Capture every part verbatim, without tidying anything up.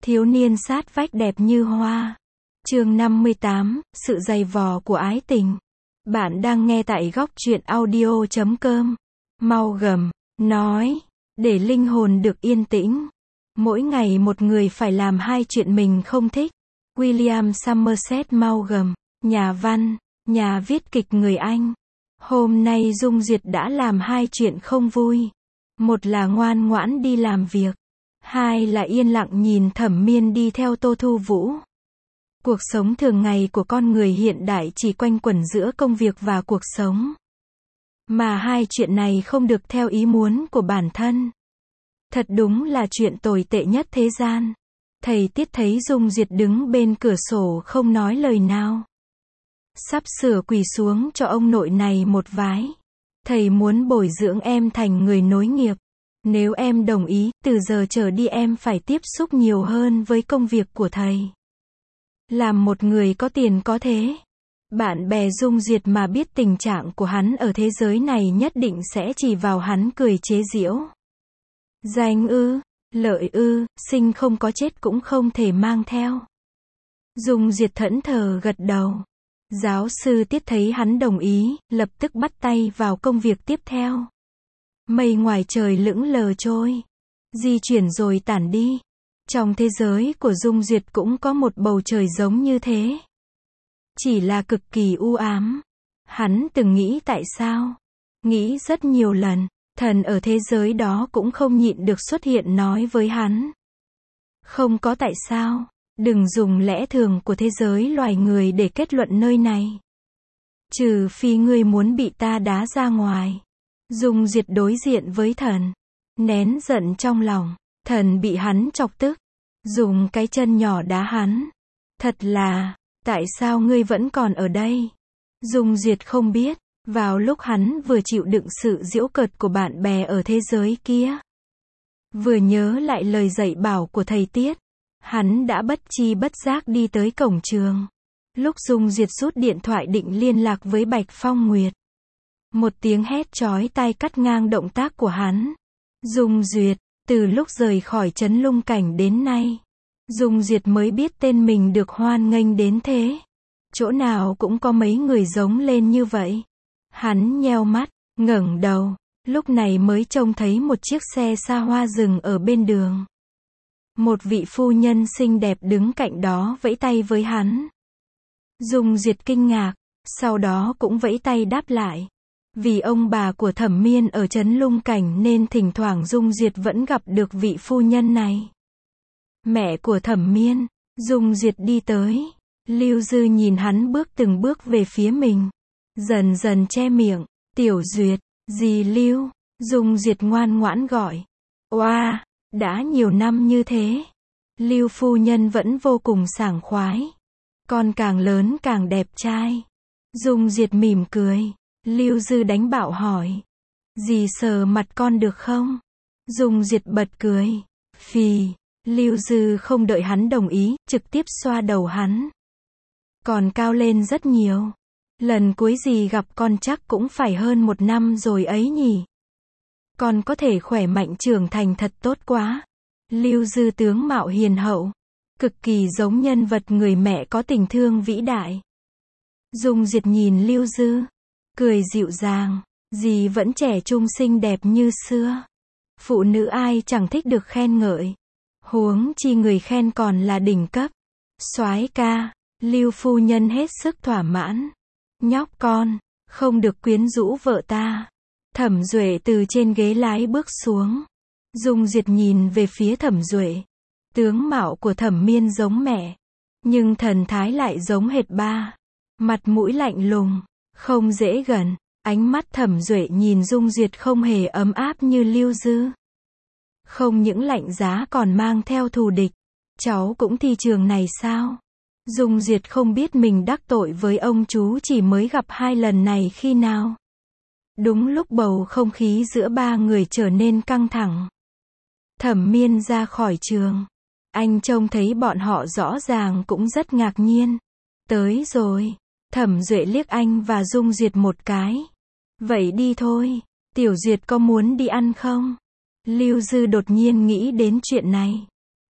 Thiếu niên sát vách đẹp như hoa. Chương năm mươi tám, sự dày vò của ái tình. Bạn đang nghe tại góc truyện audio chấm com. Mau gầm, nói, để linh hồn được yên tĩnh. Mỗi ngày một người phải làm hai chuyện mình không thích. William Somerset Maugham, nhà văn, nhà viết kịch người Anh. Hôm nay Dung Duyệt đã làm hai chuyện không vui. Một là ngoan ngoãn đi làm việc. Hai là yên lặng nhìn Thẩm Miên đi theo Tô Thu Vũ. Cuộc sống thường ngày của con người hiện đại chỉ quanh quẩn giữa công việc và cuộc sống. Mà hai chuyện này không được theo ý muốn của bản thân. Thật đúng là chuyện tồi tệ nhất thế gian. Thầy Tiết thấy Dung Duyệt đứng bên cửa sổ không nói lời nào. Sắp sửa quỳ xuống cho ông nội này một vái. Thầy muốn bồi dưỡng em thành người nối nghiệp. Nếu em đồng ý, từ giờ trở đi em phải tiếp xúc nhiều hơn với công việc của thầy. Làm một người có tiền có thế. Bạn bè Dung Duyệt mà biết tình trạng của hắn ở thế giới này nhất định sẽ chỉ vào hắn cười chế giễu. Danh ư, lợi ư, sinh không có chết cũng không thể mang theo. Dung Duyệt thẫn thờ gật đầu. Giáo sư Tiết thấy hắn đồng ý, lập tức bắt tay vào công việc tiếp theo. Mây ngoài trời lững lờ trôi. Di chuyển rồi tản đi. Trong thế giới của Dung Duyệt cũng có một bầu trời giống như thế. Chỉ là cực kỳ u ám. Hắn từng nghĩ tại sao? Nghĩ rất nhiều lần. Thần ở thế giới đó cũng không nhịn được xuất hiện nói với hắn. Không có tại sao. Đừng dùng lẽ thường của thế giới loài người để kết luận nơi này. Trừ phi ngươi muốn bị ta đá ra ngoài. Dung Duyệt đối diện với thần. Nén giận trong lòng. Thần bị hắn chọc tức. Dùng cái chân nhỏ đá hắn. Thật là, tại sao ngươi vẫn còn ở đây? Dung Duyệt không biết. Vào lúc hắn vừa chịu đựng sự giễu cợt của bạn bè ở thế giới kia. Vừa nhớ lại lời dạy bảo của thầy Tiết. Hắn đã bất chi bất giác đi tới cổng trường. Lúc Dung Duyệt rút điện thoại định liên lạc với Bạch Phong Nguyệt. Một tiếng hét chói tai cắt ngang động tác của hắn. Dung Duyệt, từ lúc rời khỏi trấn Lung Cảnh đến nay. Dung Duyệt mới biết tên mình được hoan nghênh đến thế. Chỗ nào cũng có mấy người giống lên như vậy. Hắn nheo mắt, ngẩng đầu. Lúc này mới trông thấy một chiếc xe xa hoa dừng ở bên đường. Một vị phu nhân xinh đẹp đứng cạnh đó vẫy tay với hắn. Dung Duyệt kinh ngạc, sau đó cũng vẫy tay đáp lại. Vì ông bà của Thẩm Miên ở trấn Lung Cảnh nên thỉnh thoảng Dung Duyệt vẫn gặp được vị phu nhân này. Mẹ của Thẩm Miên. Dung Duyệt đi tới. Lưu Dư nhìn hắn bước từng bước về phía mình. Dần dần che miệng. Tiểu Duyệt, dì Lưu. Dung Duyệt ngoan ngoãn gọi. Oa, đã nhiều năm như thế. Lưu phu nhân vẫn vô cùng sảng khoái. Con càng lớn càng đẹp trai. Dung Duyệt mỉm cười. Lưu Dư đánh bạo hỏi. Dì sờ mặt con được không? Dung Duyệt bật cười. Phì. Lưu Dư không đợi hắn đồng ý, trực tiếp xoa đầu hắn. Còn cao lên rất nhiều. Lần cuối dì gặp con chắc cũng phải hơn một năm rồi ấy nhỉ. Con có thể khỏe mạnh trưởng thành thật tốt quá. Lưu Dư tướng mạo hiền hậu. Cực kỳ giống nhân vật người mẹ có tình thương vĩ đại. Dung Duyệt nhìn Lưu Dư. Cười dịu dàng. Dì vẫn trẻ trung xinh đẹp như xưa. Phụ nữ ai chẳng thích được khen ngợi. Huống chi người khen còn là đỉnh cấp. Soái ca. Lưu phu nhân hết sức thỏa mãn. Nhóc con. Không được quyến rũ vợ ta. Thẩm Duệ từ trên ghế lái bước xuống. Dung Duyệt nhìn về phía Thẩm Duệ. Tướng mạo của Thẩm Miên giống mẹ. Nhưng thần thái lại giống hệt ba. Mặt mũi lạnh lùng. Không dễ gần. Ánh mắt Thẩm Duệ nhìn Dung Duyệt không hề ấm áp như Lưu Dư. Không những lạnh giá còn mang theo thù địch. Cháu cũng thi trường này sao? Dung Duyệt không biết mình đắc tội với ông chú chỉ mới gặp hai lần này khi nào. Đúng lúc bầu không khí giữa ba người trở nên căng thẳng. Thẩm Miên ra khỏi trường. Anh trông thấy bọn họ rõ ràng cũng rất ngạc nhiên. Tới rồi. Thẩm Duệ liếc anh và Dung Duyệt một cái. Vậy đi thôi. Tiểu Duyệt có muốn đi ăn không? Lưu Dư đột nhiên nghĩ đến chuyện này.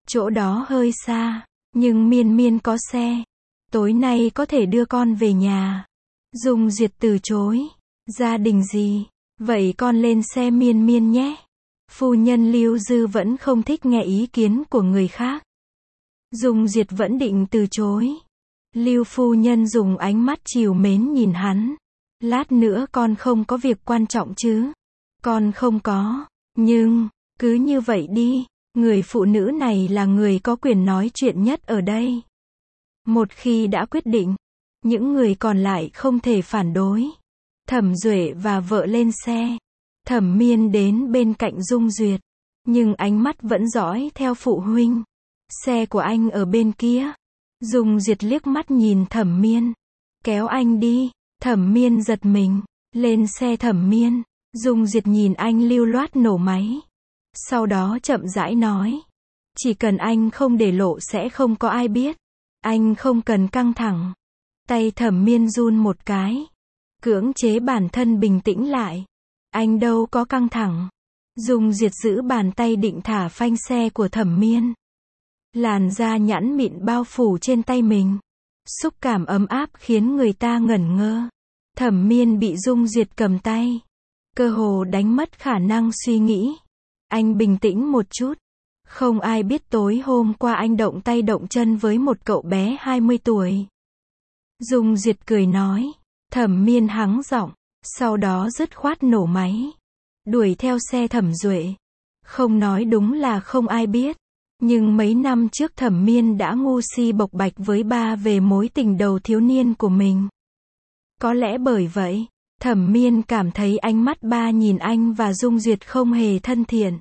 Chỗ đó hơi xa, nhưng Miên Miên có xe. Tối nay có thể đưa con về nhà. Dung Duyệt từ chối. Gia đình gì? Vậy con lên xe Miên Miên nhé. Phu nhân Lưu Dư vẫn không thích nghe ý kiến của người khác. Dung Duyệt vẫn định từ chối. Lưu phu nhân dùng ánh mắt trìu mến nhìn hắn. Lát nữa con không có việc quan trọng chứ? Con không có. Nhưng, cứ như vậy đi. Người phụ nữ này là người có quyền nói chuyện nhất ở đây. Một khi đã quyết định, những người còn lại không thể phản đối. Thẩm Duệ và vợ lên xe. Thẩm Miên đến bên cạnh Dung Duyệt, nhưng ánh mắt vẫn dõi theo phụ huynh. Xe của anh ở bên kia. Dung Duyệt liếc mắt nhìn Thẩm Miên. Kéo anh đi. Thẩm Miên giật mình. Lên xe Thẩm Miên. Dung Duyệt nhìn anh lưu loát nổ máy. Sau đó chậm rãi nói. Chỉ cần anh không để lộ sẽ không có ai biết. Anh không cần căng thẳng. Tay Thẩm Miên run một cái. Cưỡng chế bản thân bình tĩnh lại. Anh đâu có căng thẳng. Dung Duyệt giữ bàn tay định thả phanh xe của Thẩm Miên. Làn da nhẵn mịn bao phủ trên tay mình. Xúc cảm ấm áp khiến người ta ngẩn ngơ. Thẩm Miên bị Dung Duyệt cầm tay. Cơ hồ đánh mất khả năng suy nghĩ. Anh bình tĩnh một chút. Không ai biết tối hôm qua anh động tay động chân với một cậu bé hai mươi tuổi. Dung Duyệt cười nói. Thẩm Miên hắng giọng. Sau đó dứt khoát nổ máy. Đuổi theo xe Thẩm Duệ. Không nói đúng là không ai biết. Nhưng mấy năm trước Thẩm Miên đã ngu si bộc bạch với ba về mối tình đầu thiếu niên của mình. Có lẽ bởi vậy, Thẩm Miên cảm thấy ánh mắt ba nhìn anh và Dung Duyệt không hề thân thiện.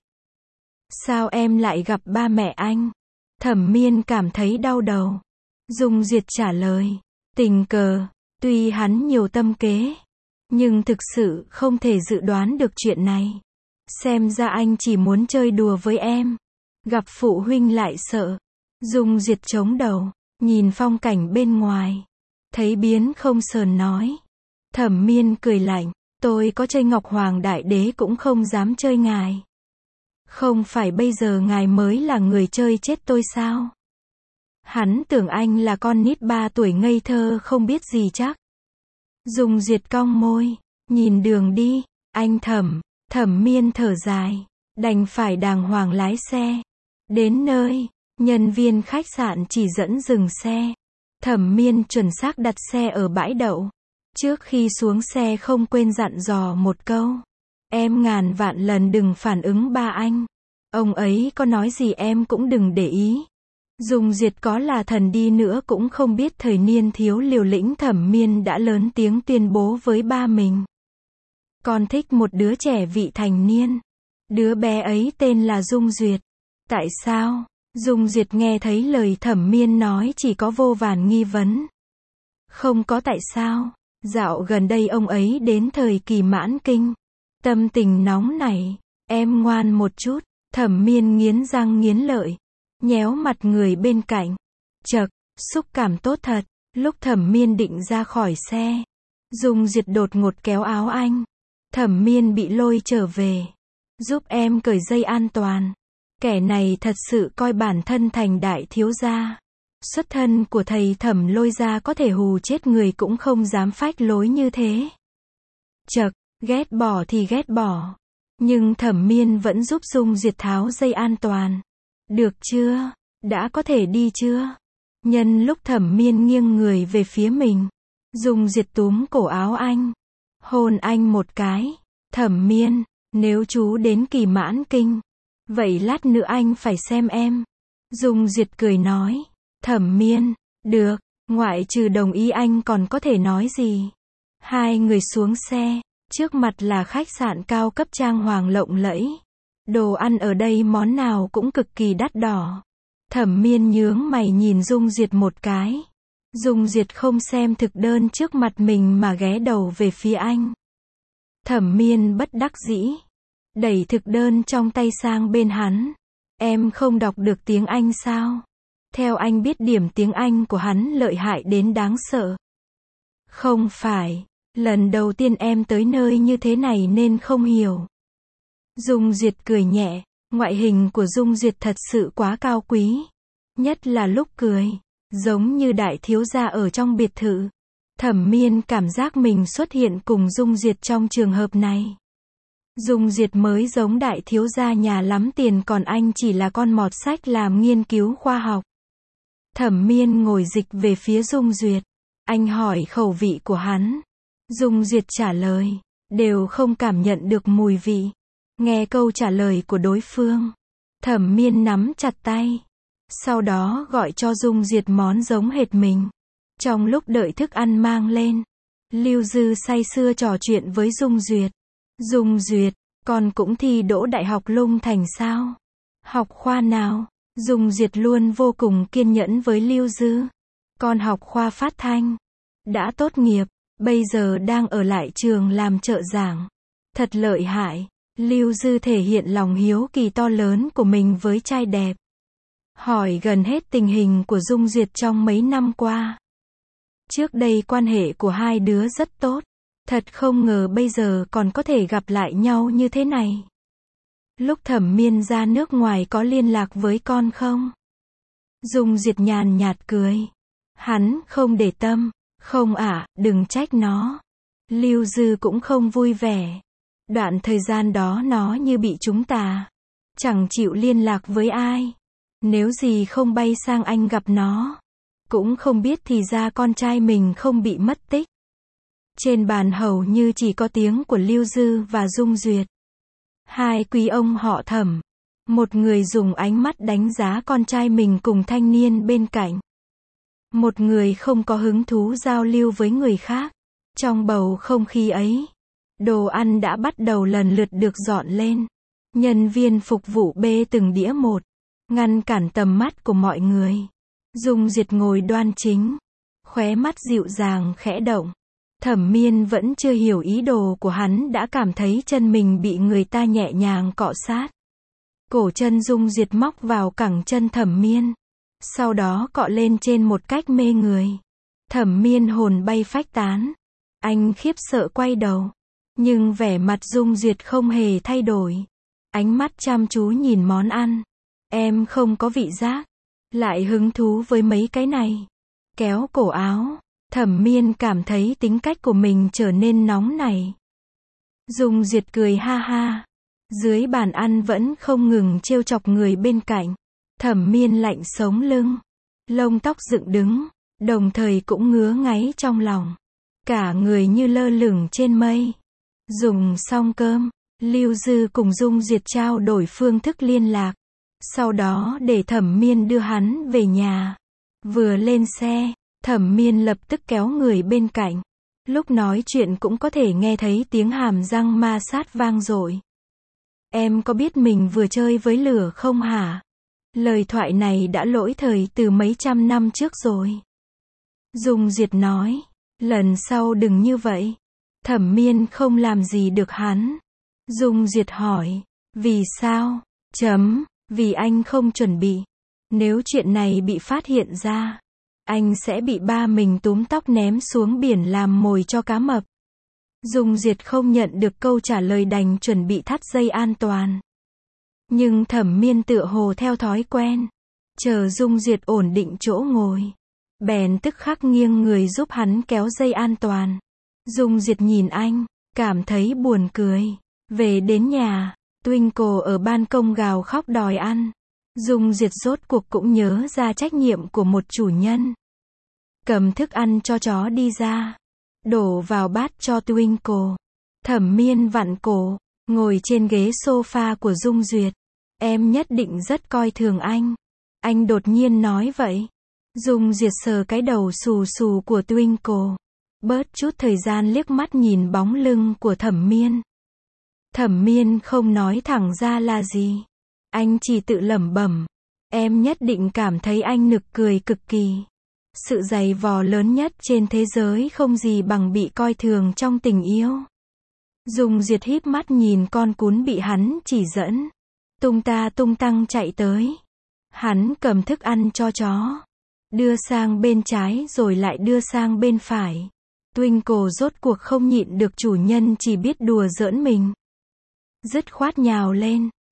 Sao em lại gặp ba mẹ anh? Thẩm Miên cảm thấy đau đầu. Dung Duyệt trả lời. Tình cờ, tuy hắn nhiều tâm kế, nhưng thực sự không thể dự đoán được chuyện này. Xem ra anh chỉ muốn chơi đùa với em. Gặp phụ huynh lại sợ. Dung Duyệt chống đầu, nhìn phong cảnh bên ngoài. Thấy biến không sờn nói. Thẩm Miên cười lạnh. Tôi có chơi Ngọc Hoàng Đại Đế cũng không dám chơi ngài. Không phải bây giờ ngài mới là người chơi chết tôi sao? Hắn tưởng anh là con nít ba tuổi ngây thơ không biết gì chắc. Dung Duyệt cong môi. Nhìn đường đi. Anh Thẩm. Thẩm Miên thở dài. Đành phải đàng hoàng lái xe. Đến nơi, nhân viên khách sạn chỉ dẫn dừng xe. Thẩm Miên chuẩn xác đặt xe ở bãi đậu. Trước khi xuống xe không quên dặn dò một câu. Em ngàn vạn lần đừng phản ứng ba anh. Ông ấy có nói gì em cũng đừng để ý. Dung Duyệt có là thần đi nữa cũng không biết thời niên thiếu liều lĩnh Thẩm Miên đã lớn tiếng tuyên bố với ba mình. Con thích một đứa trẻ vị thành niên. Đứa bé ấy tên là Dung Duyệt. Tại sao? Dung Duyệt nghe thấy lời Thẩm Miên nói chỉ có vô vàn nghi vấn. Không có tại sao. Dạo gần đây ông ấy đến thời kỳ mãn kinh. Tâm tình nóng nảy. Em ngoan một chút. Thẩm Miên nghiến răng nghiến lợi. Nhéo mặt người bên cạnh. Chậc, xúc cảm tốt thật. Lúc Thẩm Miên định ra khỏi xe, Dung Duyệt đột ngột kéo áo anh. Thẩm Miên bị lôi trở về. Giúp em cởi dây an toàn. Kẻ này thật sự coi bản thân thành đại thiếu gia. Xuất thân của thầy Thẩm Lôi gia có thể hù chết người cũng không dám phách lối như thế. Chậc, ghét bỏ thì ghét bỏ. Nhưng Thẩm Miên vẫn giúp Dung Duyệt tháo dây an toàn. Được chưa? Đã có thể đi chưa? Nhân lúc Thẩm Miên nghiêng người về phía mình, Dung Duyệt túm cổ áo anh. Hôn anh một cái. Thẩm Miên, nếu chú đến kỳ mãn kinh, vậy lát nữa anh phải xem em. Dung Duyệt cười nói. Thẩm Miên, được, ngoại trừ đồng ý anh còn có thể nói gì. Hai người xuống xe, trước mặt là khách sạn cao cấp trang hoàng lộng lẫy. Đồ ăn ở đây món nào cũng cực kỳ đắt đỏ. Thẩm Miên nhướng mày nhìn Dung Duyệt một cái. Dung Duyệt không xem thực đơn trước mặt mình mà ghé đầu về phía anh. Thẩm Miên bất đắc dĩ đẩy thực đơn trong tay sang bên hắn. Em không đọc được tiếng Anh sao? Theo anh biết điểm tiếng Anh của hắn lợi hại đến đáng sợ. Không phải, lần đầu tiên em tới nơi như thế này nên không hiểu. Dung Duyệt cười nhẹ, Ngoại hình của Dung Duyệt thật sự quá cao quý. Nhất là lúc cười, giống như đại thiếu gia ở trong biệt thự. Thẩm Miên cảm giác mình xuất hiện cùng Dung Duyệt trong trường hợp này. Dung Duyệt mới giống đại thiếu gia nhà lắm tiền, còn anh chỉ là con mọt sách làm nghiên cứu khoa học. Thẩm Miên ngồi dịch về phía Dung Duyệt. Anh hỏi khẩu vị của hắn. Dung Duyệt trả lời, đều không cảm nhận được mùi vị. Nghe câu trả lời của đối phương, Thẩm Miên nắm chặt tay. Sau đó gọi cho Dung Duyệt món giống hệt mình. Trong lúc đợi thức ăn mang lên, Lưu Dư say sưa trò chuyện với Dung Duyệt. Dung Duyệt, con cũng thi đỗ Đại học Lung Thành sao? Học khoa nào? Dung Duyệt luôn vô cùng kiên nhẫn với Lưu Dư. Con học khoa phát thanh. Đã tốt nghiệp, bây giờ đang ở lại trường làm trợ giảng. Thật lợi hại. Lưu Dư thể hiện lòng hiếu kỳ to lớn của mình với trai đẹp. Hỏi gần hết tình hình của Dung Duyệt trong mấy năm qua. Trước đây quan hệ của hai đứa rất tốt. Thật không ngờ bây giờ còn có thể gặp lại nhau như thế này. Lúc Thẩm Miên ra nước ngoài có liên lạc với con không? Dung Duyệt nhàn nhạt cười. Hắn không để tâm. Không ạ, đừng trách nó. Lưu Dư cũng không vui vẻ. Đoạn thời gian đó nó như bị trúng tà. Chẳng chịu liên lạc với ai. Nếu gì không bay sang Anh gặp nó. Cũng không biết thì ra con trai mình không bị mất tích. Trên bàn hầu như chỉ có tiếng của Lưu Dư và Dung Duyệt. Hai quý ông họ Thẩm. Một người dùng ánh mắt đánh giá con trai mình cùng thanh niên bên cạnh. Một người không có hứng thú giao lưu với người khác. Trong bầu không khí ấy, đồ ăn đã bắt đầu lần lượt được dọn lên. Nhân viên phục vụ bê từng đĩa một, ngăn cản tầm mắt của mọi người. Dung Duyệt ngồi đoan chính, khóe mắt dịu dàng khẽ động. Thẩm Miên vẫn chưa hiểu ý đồ của hắn đã cảm thấy chân mình bị người ta nhẹ nhàng cọ sát. Cổ chân Dung Duyệt móc vào cẳng chân Thẩm Miên. Sau đó cọ lên trên một cách mê người. Thẩm Miên hồn bay phách tán. Anh khiếp sợ quay đầu. Nhưng vẻ mặt Dung Duyệt không hề thay đổi. Ánh mắt chăm chú nhìn món ăn. Em không có vị giác. Lại hứng thú với mấy cái này. Kéo cổ áo. Thẩm Miên cảm thấy tính cách của mình trở nên nóng nảy. Dung Duyệt cười ha ha. Dưới bàn ăn vẫn không ngừng trêu chọc người bên cạnh. Thẩm Miên lạnh sống lưng. Lông tóc dựng đứng. Đồng thời cũng ngứa ngáy trong lòng. Cả người như lơ lửng trên mây. Dùng xong cơm, Lưu Dư cùng Dung Duyệt trao đổi phương thức liên lạc. Sau đó để Thẩm Miên đưa hắn về nhà. Vừa lên xe, Thẩm Miên lập tức kéo người bên cạnh. Lúc nói chuyện cũng có thể nghe thấy tiếng hàm răng ma sát vang dội. Em có biết mình vừa chơi với lửa không hả? Lời thoại này đã lỗi thời từ mấy trăm năm trước rồi. Dung Duyệt nói, lần sau đừng như vậy. Thẩm Miên không làm gì được hắn. Dung Duyệt hỏi, vì sao? Chấm, vì anh không chuẩn bị. Nếu chuyện này bị phát hiện ra, anh sẽ bị ba mình túm tóc ném xuống biển làm mồi cho cá mập. Dung Duyệt không nhận được câu trả lời đành chuẩn bị thắt dây an toàn. Nhưng Thẩm Miên tựa hồ theo thói quen. Chờ Dung Duyệt ổn định chỗ ngồi. Bèn tức khắc nghiêng người giúp hắn kéo dây an toàn. Dung Duyệt nhìn anh, cảm thấy buồn cười. Về đến nhà, Twinkle ở ban công gào khóc đòi ăn. Dung Duyệt rốt cuộc cũng nhớ ra trách nhiệm của một chủ nhân. Cầm thức ăn cho chó đi ra. Đổ vào bát cho Twinkle. Thẩm Miên vặn cổ, ngồi trên ghế sofa của Dung Duyệt. Em nhất định rất coi thường anh. Anh đột nhiên nói vậy. Dung Duyệt sờ cái đầu xù xù của Twinkle. Bớt chút thời gian liếc mắt nhìn bóng lưng của Thẩm Miên. Thẩm Miên không nói thẳng ra là gì. Anh chỉ tự lẩm bẩm. Em nhất định cảm thấy anh nực cười cực kỳ. Sự dày vò lớn nhất trên thế giới không gì bằng bị coi thường trong tình yêu. Dung Duyệt híp mắt nhìn con cún bị hắn chỉ dẫn. Tung ta tung tăng chạy tới. Hắn cầm thức ăn cho chó. Đưa sang bên trái rồi lại đưa sang bên phải. Twinkle rốt cuộc không nhịn được chủ nhân chỉ biết đùa giỡn mình. Dứt khoát nhào lên.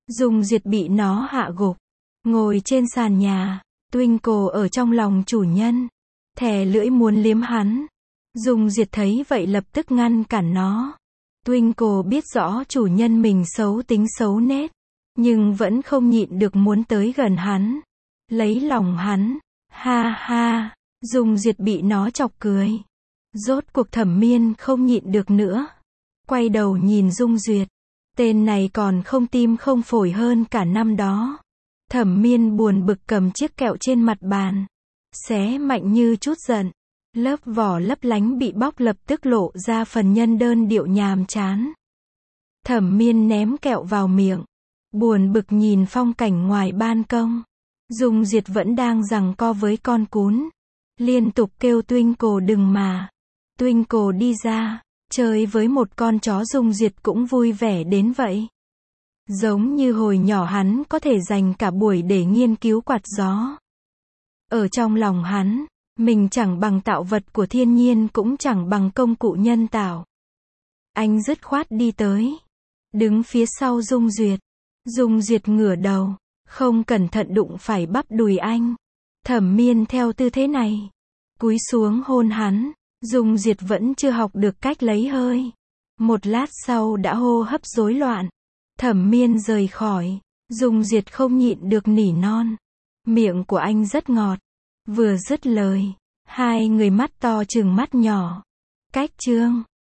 Dung Duyệt bị nó hạ gục, ngồi trên sàn nhà. Twinkle ở trong lòng chủ nhân, thè lưỡi muốn liếm hắn. Dung Duyệt thấy vậy lập tức ngăn cản nó. Twinkle biết rõ chủ nhân mình xấu tính xấu nết, nhưng vẫn không nhịn được muốn tới gần hắn, lấy lòng hắn. Ha ha, Dung Duyệt bị nó chọc cười. Rốt cuộc Thẩm Miên không nhịn được nữa, quay đầu nhìn Dung Duyệt. Tên này còn không tim không phổi hơn cả năm đó. Thẩm Miên buồn bực cầm chiếc kẹo trên mặt bàn, xé mạnh như chút giận. Lớp vỏ lấp lánh bị bóc lập tức lộ ra phần nhân đơn điệu nhàm chán. Thẩm Miên ném kẹo vào miệng, buồn bực nhìn phong cảnh ngoài ban công. Dung Duyệt vẫn đang giằng co với con cún, liên tục kêu Twinkle đừng mà. Twinkle đi ra, chơi với một con chó. Dung Duyệt cũng vui vẻ đến vậy. Giống như hồi nhỏ hắn có thể dành cả buổi để nghiên cứu quạt gió. Ở trong lòng hắn, mình chẳng bằng tạo vật của thiên nhiên cũng chẳng bằng công cụ nhân tạo. Anh dứt khoát đi tới, đứng phía sau Dung Duyệt. Dung Duyệt ngửa đầu, không cẩn thận đụng phải bắp đùi anh. Thẩm Miên theo tư thế này, cúi xuống hôn hắn. Dung Duyệt vẫn chưa học được cách lấy hơi. Một lát sau đã hô hấp rối loạn. Thẩm Miên rời khỏi. Dung Duyệt không nhịn được nỉ non. Miệng của anh rất ngọt. Vừa dứt lời, hai người mắt to trừng mắt nhỏ. Cách chương